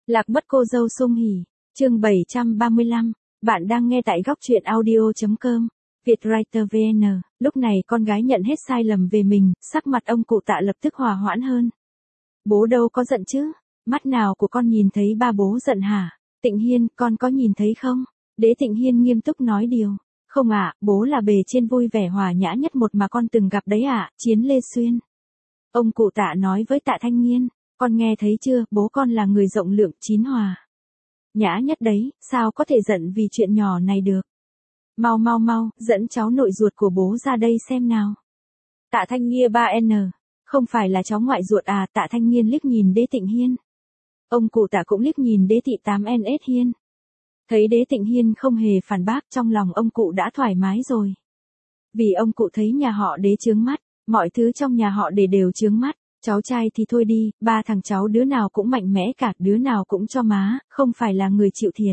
Lạc mất cô dâu sung hỉ, chương 735, bạn đang nghe tại góc truyện audio.com, Vietwriter VN, lúc này con gái nhận hết sai lầm về mình, sắc mặt ông cụ Tạ lập tức hòa hoãn hơn. Bố đâu có giận chứ, mắt nào của con nhìn thấy ba bố giận hả? Tịnh Hiên, con có nhìn thấy không? Đế Tịnh Hiên nghiêm túc nói điều. Không ạ, bố là bề trên vui vẻ hòa nhã nhất một mà con từng gặp đấy ạ, Chiến Lê Xuyên. Ông cụ Tạ nói với Tạ Thanh Nghiên, con nghe thấy chưa, bố con là người rộng lượng, chín hòa. Nhã nhất đấy, sao có thể giận vì chuyện nhỏ này được. Mau, dẫn cháu nội ruột của bố ra đây xem nào. Tạ Thanh Nghiên 3N, không phải là cháu ngoại ruột à? Tạ Thanh Nghiên liếc nhìn Đế Tịnh Hiên. Ông cụ Tạ cũng liếc nhìn Đế Thị 8NS Hiên. Thấy Đế Tịnh Hiên không hề phản bác, trong lòng ông cụ đã thoải mái rồi. Vì ông cụ thấy nhà họ Đế chướng mắt, mọi thứ trong nhà họ Đế đều chướng mắt. Cháu trai thì thôi đi, ba thằng cháu đứa nào cũng mạnh mẽ cả, đứa nào cũng cho má, không phải là người chịu thiệt.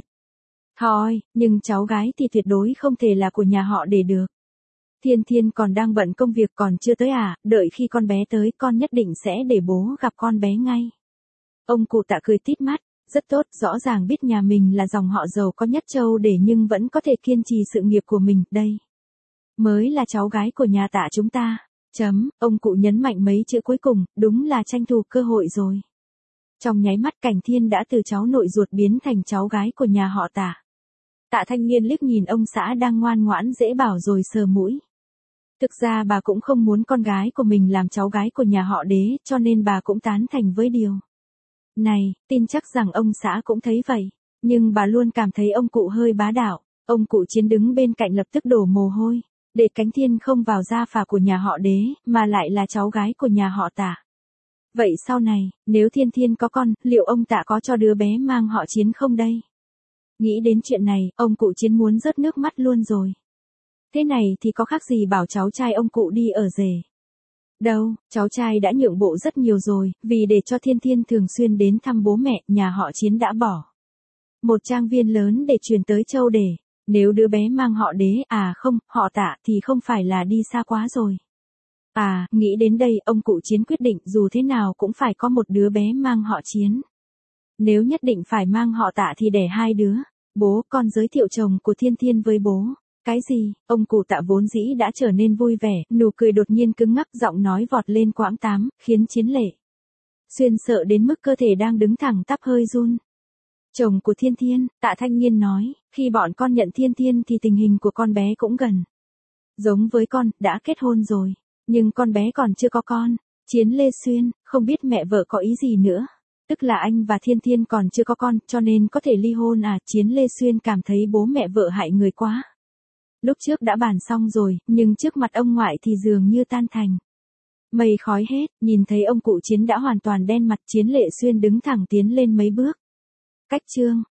Thôi, nhưng cháu gái thì tuyệt đối không thể là của nhà họ Đế được. Thiên Thiên còn đang bận công việc còn chưa tới à, đợi khi con bé tới con nhất định sẽ để bố gặp con bé ngay. Ông cụ Tạ cười tít mắt, rất tốt, rõ ràng biết nhà mình là dòng họ giàu có nhất châu Đế nhưng vẫn có thể kiên trì sự nghiệp của mình, đây mới là cháu gái của nhà Tạ chúng ta. Ông cụ nhấn mạnh mấy chữ cuối cùng, đúng là tranh thủ cơ hội rồi. Trong nháy mắt Cảnh Thiên đã từ cháu nội ruột biến thành cháu gái của nhà họ Tạ. Tạ Thanh Nghiên liếc nhìn ông xã đang ngoan ngoãn dễ bảo rồi sờ mũi. Thực ra bà cũng không muốn con gái của mình làm cháu gái của nhà họ Đế, cho nên bà cũng tán thành với điều này, tin chắc rằng ông xã cũng thấy vậy. Nhưng bà luôn cảm thấy ông cụ hơi bá đạo. Ông cụ Chiến đứng bên cạnh lập tức đổ mồ hôi. Để Cảnh Thiên không vào gia phả của nhà họ Đế, mà lại là cháu gái của nhà họ Tạ. Vậy sau này, nếu Thiên Thiên có con, liệu ông Tạ có cho đứa bé mang họ Chiến không đây? Nghĩ đến chuyện này, ông cụ Chiến muốn rớt nước mắt luôn rồi. Thế này thì có khác gì bảo cháu trai ông cụ đi ở rể. Đâu, cháu trai đã nhượng bộ rất nhiều rồi, vì để cho Thiên Thiên thường xuyên đến thăm bố mẹ, nhà họ Chiến đã bỏ một trang viên lớn để chuyển tới châu Đế. Nếu đứa bé mang họ Đế, à không, họ Tạ thì không phải là đi xa quá rồi. À, nghĩ đến đây, ông cụ Chiến quyết định dù thế nào cũng phải có một đứa bé mang họ Chiến. Nếu nhất định phải mang họ Tạ thì đẻ hai đứa. Bố, con giới thiệu chồng của Thiên Thiên với bố. Cái gì? Ông cụ Tạ vốn dĩ đã trở nên vui vẻ, nụ cười đột nhiên cứng ngắc, giọng nói vọt lên quãng 8, khiến Chiến Lệ Xuyên sợ đến mức cơ thể đang đứng thẳng tắp hơi run. Chồng của Thiên Thiên, Tạ Thanh Nghiên nói, khi bọn con nhận Thiên Thiên thì tình hình của con bé cũng gần giống với con, đã kết hôn rồi, nhưng con bé còn chưa có con. Chiến Lê Xuyên, không biết mẹ vợ có ý gì nữa. Tức là anh và Thiên Thiên còn chưa có con, cho nên có thể ly hôn à? Chiến Lê Xuyên cảm thấy bố mẹ vợ hại người quá. Lúc trước đã bàn xong rồi, nhưng trước mặt ông ngoại thì dường như tan thành mây khói hết. Nhìn thấy ông cụ Chiến đã hoàn toàn đen mặt, Chiến Lệ Xuyên đứng thẳng tiến lên mấy bước. Cách chương,